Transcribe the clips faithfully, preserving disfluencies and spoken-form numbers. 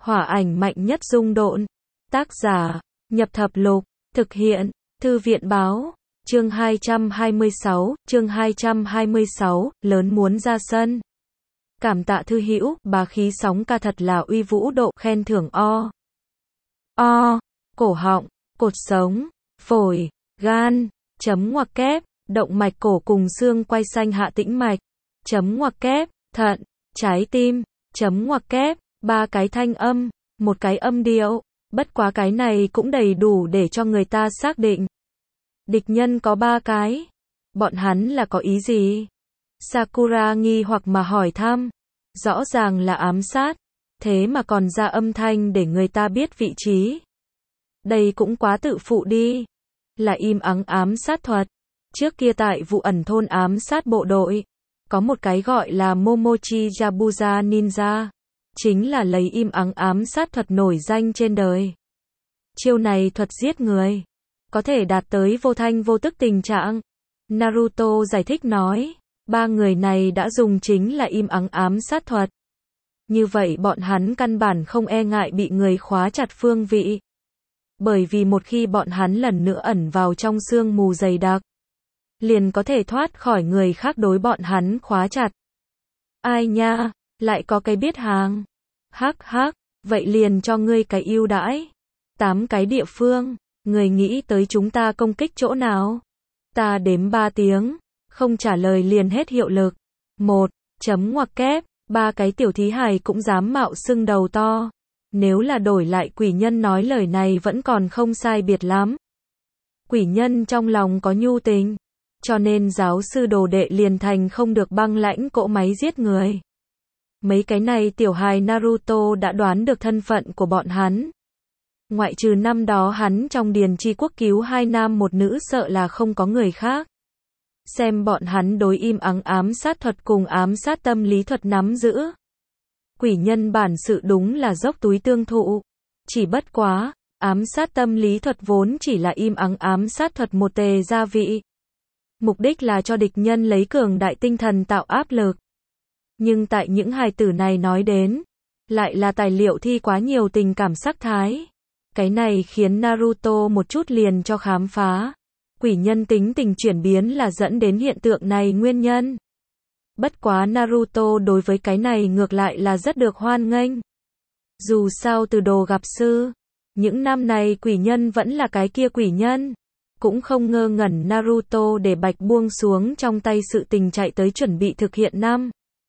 Hỏa ảnh mạnh nhất dung độn. Tác giả, Nhập Thập Lục, thực hiện, Thư viện báo, chương hai trăm hai mươi sáu, chương hai trăm hai mươi sáu, lớn muốn ra sân. Cảm tạ thư hữu, bá khí sóng ca thật là uy vũ độ, khen thưởng o. O, cổ họng, cột sống, phổi, gan, chấm ngoặc kép, động mạch cổ cùng xương quai xanh hạ tĩnh mạch, chấm ngoặc kép, thận, trái tim, chấm ngoặc kép, ba cái thanh âm, một cái âm điệu, bất quá cái này cũng đầy đủ để cho người ta xác định. Địch nhân có ba cái. Bọn hắn là có ý gì? Sakura nghi hoặc mà hỏi thăm. Rõ ràng là ám sát, thế mà còn ra âm thanh để người ta biết vị trí. Đây cũng quá tự phụ đi. Là im ắng ám sát thuật. Trước kia tại vụ ẩn thôn ám sát bộ đội, có một cái gọi là Momochi Yabuza Ninja. Chính là lấy im ắng ám sát thuật nổi danh trên đời. Chiêu này thuật giết người, có thể đạt tới vô thanh vô tức tình trạng. Naruto giải thích nói, ba người này đã dùng chính là im ắng ám sát thuật. Như vậy bọn hắn căn bản không e ngại bị người khóa chặt phương vị. Bởi vì một khi bọn hắn lần nữa ẩn vào trong sương mù dày đặc, liền có thể thoát khỏi người khác đối bọn hắn khóa chặt. Ai nha, lại có cái biết hàng. Hắc hắc, vậy liền cho ngươi cái ưu đãi. Tám cái địa phương, người nghĩ tới chúng ta công kích chỗ nào? Ta đếm ba tiếng, không trả lời liền hết hiệu lực. Một, chấm ngoặc kép, ba cái tiểu thí hài cũng dám mạo xưng đầu to. Nếu là đổi lại quỷ nhân nói lời này vẫn còn không sai biệt lắm. Quỷ nhân trong lòng có nhu tình, cho nên giáo sư đồ đệ liền thành không được băng lãnh cỗ máy giết người. Mấy cái này tiểu hài Naruto đã đoán được thân phận của bọn hắn. Ngoại trừ năm đó hắn trong điền chi quốc cứu hai nam một nữ sợ là không có người khác. Xem bọn hắn đối im ắng ám sát thuật cùng ám sát tâm lý thuật nắm giữ. Quỷ nhân bản sự đúng là dốc túi tương thụ. Chỉ bất quá, ám sát tâm lý thuật vốn chỉ là im ắng ám sát thuật một tề gia vị. Mục đích là cho địch nhân lấy cường đại tinh thần tạo áp lực. Nhưng tại những hài tử này nói đến, lại là tài liệu thi quá nhiều tình cảm sắc thái. Cái này khiến Naruto một chút liền cho khám phá. Quỷ nhân tính tình chuyển biến là dẫn đến hiện tượng này nguyên nhân. Bất quá Naruto đối với cái này ngược lại là rất được hoan nghênh. Dù sao từ đồ gặp sư, những năm này quỷ nhân vẫn là cái kia quỷ nhân. Cũng không ngơ ngẩn Naruto để bạch buông xuống trong tay sự tình chạy tới chuẩn bị thực hiện năm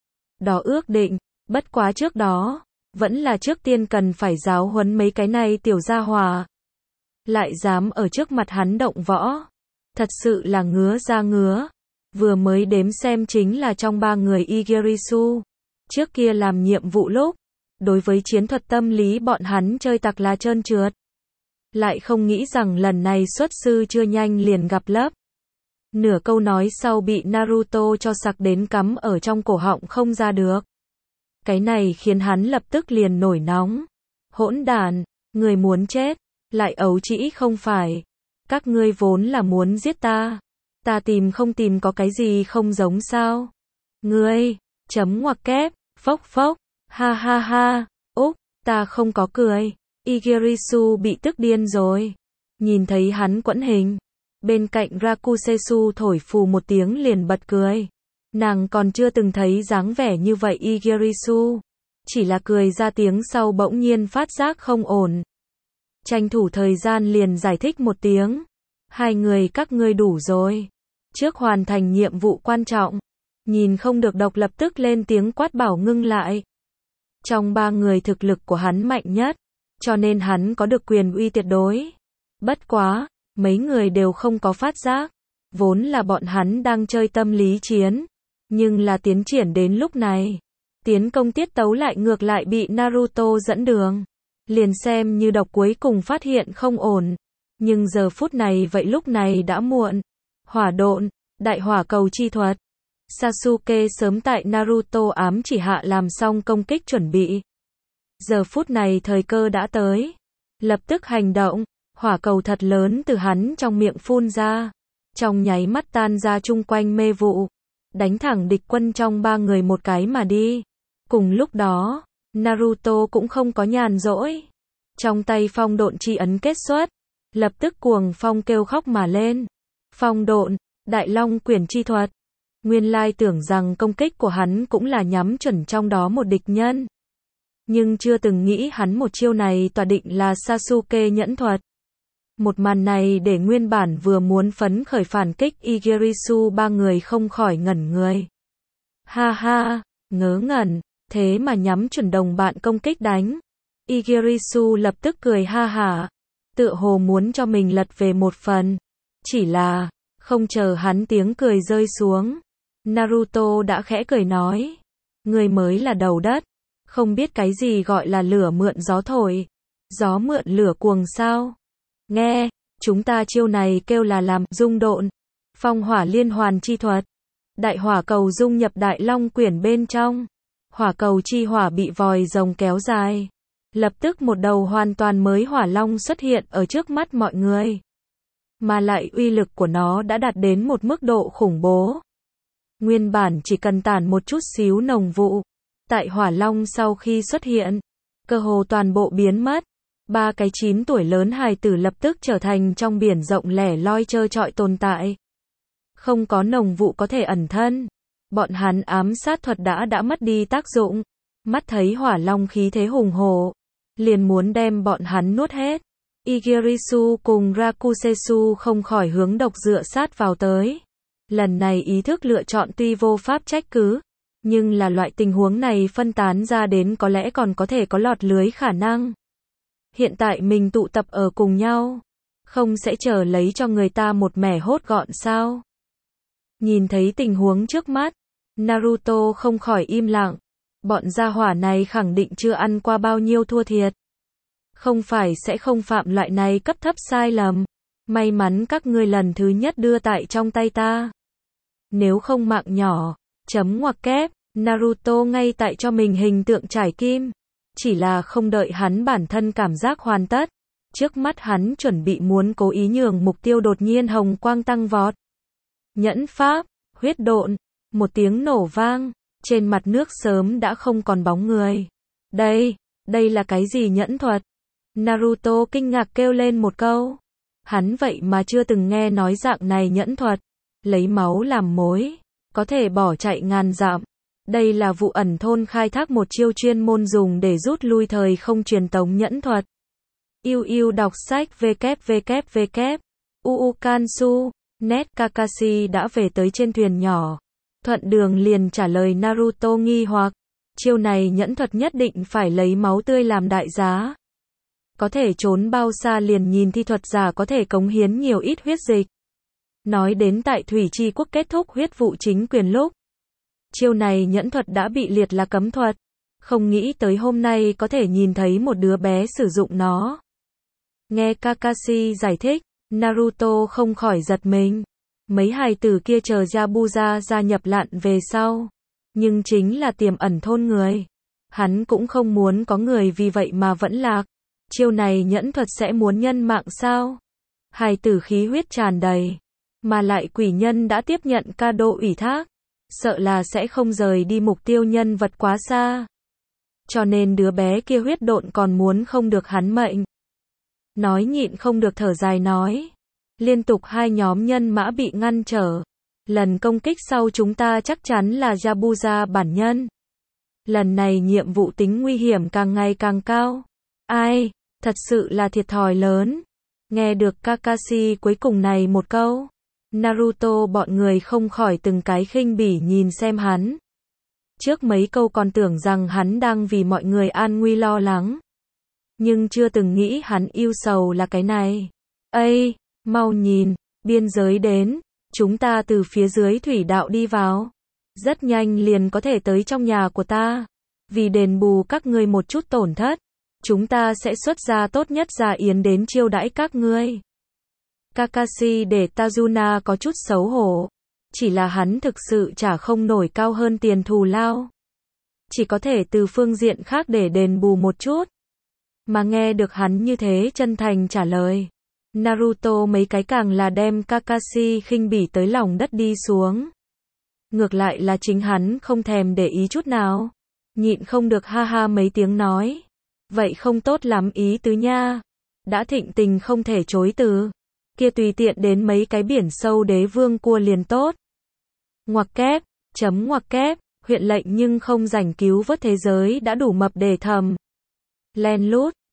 đó ước định. Bất quá trước đó, vẫn là trước tiên cần phải giáo huấn mấy cái này tiểu gia hỏa. Lại dám ở trước mặt hắn động võ. Thật sự là ngứa ra ngứa. Vừa mới đếm xem chính là trong ba người Igirisu. Trước kia làm nhiệm vụ lúc, đối với chiến thuật tâm lý bọn hắn chơi tặc là trơn trượt. Lại không nghĩ rằng lần này xuất sư chưa nhanh liền gặp lấp. Nửa câu nói sau bị Naruto cho sặc đến cắm ở trong cổ họng không ra được. Cái này khiến hắn lập tức liền nổi nóng. Hỗn đản, người muốn chết, lại ấu trĩ không phải. Các ngươi vốn là muốn giết ta. Ta tìm không tìm có cái gì không giống sao? Ngươi, chấm ngoặc kép, phốc phốc, ha ha ha, úp, ta không có cười. Igirisu bị tức điên rồi. Nhìn thấy hắn quẫn hình. Bên cạnh Rakusesu thổi phù một tiếng liền bật cười. Nàng còn chưa từng thấy dáng vẻ như vậy Igirisu. Chỉ là cười ra tiếng sau bỗng nhiên phát giác không ổn. Tranh thủ thời gian liền giải thích một tiếng. Hai người các ngươi đủ rồi. Trước hoàn thành nhiệm vụ quan trọng. Nhìn không được độc lập tức lên tiếng quát bảo ngưng lại. Trong ba người thực lực của hắn mạnh nhất. Cho nên hắn có được quyền uy tuyệt đối. Bất quá, mấy người đều không có phát giác. Vốn là bọn hắn đang chơi tâm lý chiến. Nhưng là tiến triển đến lúc này. Tiến công tiết tấu lại ngược lại bị Naruto dẫn đường. Liền xem như độc cuối cùng phát hiện không ổn. Nhưng giờ phút này vậy lúc này đã muộn. Hỏa độn, đại hỏa cầu chi thuật. Sasuke sớm tại Naruto ám chỉ hạ làm xong công kích chuẩn bị. Giờ phút này thời cơ đã tới. Lập tức hành động, hỏa cầu thật lớn từ hắn trong miệng phun ra. Trong nháy mắt tan ra chung quanh mê vụ. Đánh thẳng địch quân trong ba người một cái mà đi. Cùng lúc đó, Naruto cũng không có nhàn rỗi. Trong tay phong độn chi ấn kết xuất, lập tức cuồng phong kêu khóc mà lên. Phong độn, Đại Long Quyển chi thuật. Nguyên lai tưởng rằng công kích của hắn cũng là nhắm chuẩn trong đó một địch nhân. Nhưng chưa từng nghĩ hắn một chiêu này tỏa định là Sasuke nhẫn thuật. Một màn này để nguyên bản vừa muốn phấn khởi phản kích Igirisu ba người không khỏi ngẩn người. Ha ha, ngớ ngẩn, thế mà nhắm chuẩn đồng bạn công kích đánh. Igirisu lập tức cười ha hả, tựa hồ muốn cho mình lật về một phần. Chỉ là, không chờ hắn tiếng cười rơi xuống, Naruto đã khẽ cười nói, người mới là đầu đất, không biết cái gì gọi là lửa mượn gió thổi, gió mượn lửa cuồng sao. Nghe, chúng ta chiêu này kêu là làm dung độn, phong hỏa liên hoàn chi thuật. Đại hỏa cầu dung nhập Đại Long Quyển bên trong, hỏa cầu chi hỏa bị vòi rồng kéo dài. Lập tức một đầu hoàn toàn mới hỏa long xuất hiện ở trước mắt mọi người. Mà lại uy lực của nó đã đạt đến một mức độ khủng bố. Nguyên bản chỉ cần tản một chút xíu nồng vụ, tại hỏa long sau khi xuất hiện, cơ hồ toàn bộ biến mất. Ba cái chín tuổi lớn hài tử lập tức trở thành trong biển rộng lẻ loi trơ trọi tồn tại. Không có nồng vụ có thể ẩn thân. Bọn hắn ám sát thuật đã đã mất đi tác dụng. Mắt thấy hỏa long khí thế hùng hổ, liền muốn đem bọn hắn nuốt hết. Igirisu cùng Rakusetsu không khỏi hướng độc dựa sát vào tới. Lần này ý thức lựa chọn tuy vô pháp trách cứ, nhưng là loại tình huống này phân tán ra đến có lẽ còn có thể có lọt lưới khả năng. Hiện tại mình tụ tập ở cùng nhau, không sẽ chờ lấy cho người ta một mẻ hốt gọn sao? Nhìn thấy tình huống trước mắt, Naruto không khỏi im lặng. Bọn gia hỏa này khẳng định chưa ăn qua bao nhiêu thua thiệt. Không phải sẽ không phạm loại này cấp thấp sai lầm. May mắn các ngươi lần thứ nhất đưa tại trong tay ta. Nếu không mạng nhỏ, chấm ngoặc kép, Naruto ngay tại cho mình hình tượng trải kim. Chỉ là không đợi hắn bản thân cảm giác hoàn tất. Trước mắt hắn chuẩn bị muốn cố ý nhường mục tiêu đột nhiên hồng quang tăng vọt. Nhẫn pháp, huyết độn, một tiếng nổ vang. Trên mặt nước sớm đã không còn bóng người. Đây, đây là cái gì nhẫn thuật? Naruto kinh ngạc kêu lên một câu. Hắn vậy mà chưa từng nghe nói dạng này nhẫn thuật. Lấy máu làm mối, có thể bỏ chạy ngàn dặm. Đây là vụ ẩn thôn khai thác một chiêu chuyên môn dùng để rút lui thời không truyền tống nhẫn thuật. Yêu yêu đọc sách www. Uukansu, net Kakashi đã về tới trên thuyền nhỏ. Thuận đường liền trả lời Naruto nghi hoặc. Chiêu này nhẫn thuật nhất định phải lấy máu tươi làm đại giá. Có thể trốn bao xa liền nhìn thi thuật giả có thể cống hiến nhiều ít huyết dịch. Nói đến tại Thủy Chi Quốc kết thúc huyết vụ chính quyền lúc. Chiêu này nhẫn thuật đã bị liệt là cấm thuật. Không nghĩ tới hôm nay có thể nhìn thấy một đứa bé sử dụng nó. Nghe Kakashi giải thích, Naruto không khỏi giật mình. Mấy hài tử kia chờ Yabuza gia nhập lạn về sau. Nhưng chính là tiềm ẩn thôn người. Hắn cũng không muốn có người vì vậy mà vẫn lạc. Chiêu này nhẫn thuật sẽ muốn nhân mạng sao? Hài tử khí huyết tràn đầy. Mà lại quỷ nhân đã tiếp nhận kado ủy thác. Sợ là sẽ không rời đi mục tiêu nhân vật quá xa. Cho nên đứa bé kia huyết độn còn muốn không được hắn mệnh. Nói nhịn không được thở dài nói. Liên tục hai nhóm nhân mã bị ngăn trở. Lần công kích sau chúng ta chắc chắn là Yabuza bản nhân. Lần này nhiệm vụ tính nguy hiểm càng ngày càng cao. Ai, thật sự là thiệt thòi lớn. Nghe được Kakashi cuối cùng này một câu. Naruto bọn người không khỏi từng cái khinh bỉ nhìn xem hắn. Trước mấy câu còn tưởng rằng hắn đang vì mọi người an nguy lo lắng. Nhưng chưa từng nghĩ hắn yêu sầu là cái này. Ây, mau nhìn, biên giới đến, chúng ta từ phía dưới thủy đạo đi vào. Rất nhanh liền có thể tới trong nhà của ta. Vì đền bù các ngươi một chút tổn thất, chúng ta sẽ xuất ra tốt nhất gia yến đến chiêu đãi các ngươi. Kakashi để Tajuna có chút xấu hổ. Chỉ là hắn thực sự trả không nổi cao hơn tiền thù lao. Chỉ có thể từ phương diện khác để đền bù một chút. Mà nghe được hắn như thế chân thành trả lời. Naruto mấy cái càng là đem Kakashi khinh bỉ tới lòng đất đi xuống. Ngược lại là chính hắn không thèm để ý chút nào. Nhịn không được ha ha mấy tiếng nói. Vậy không tốt lắm ý tứ nha. Đã thịnh tình không thể chối từ. Kia tùy tiện đến mấy cái biển sâu đế vương cua liền tốt. Ngoặc kép, chấm ngoặc kép, huyện lệnh nhưng không rảnh cứu vớt thế giới đã đủ mập để thầm. Len lút,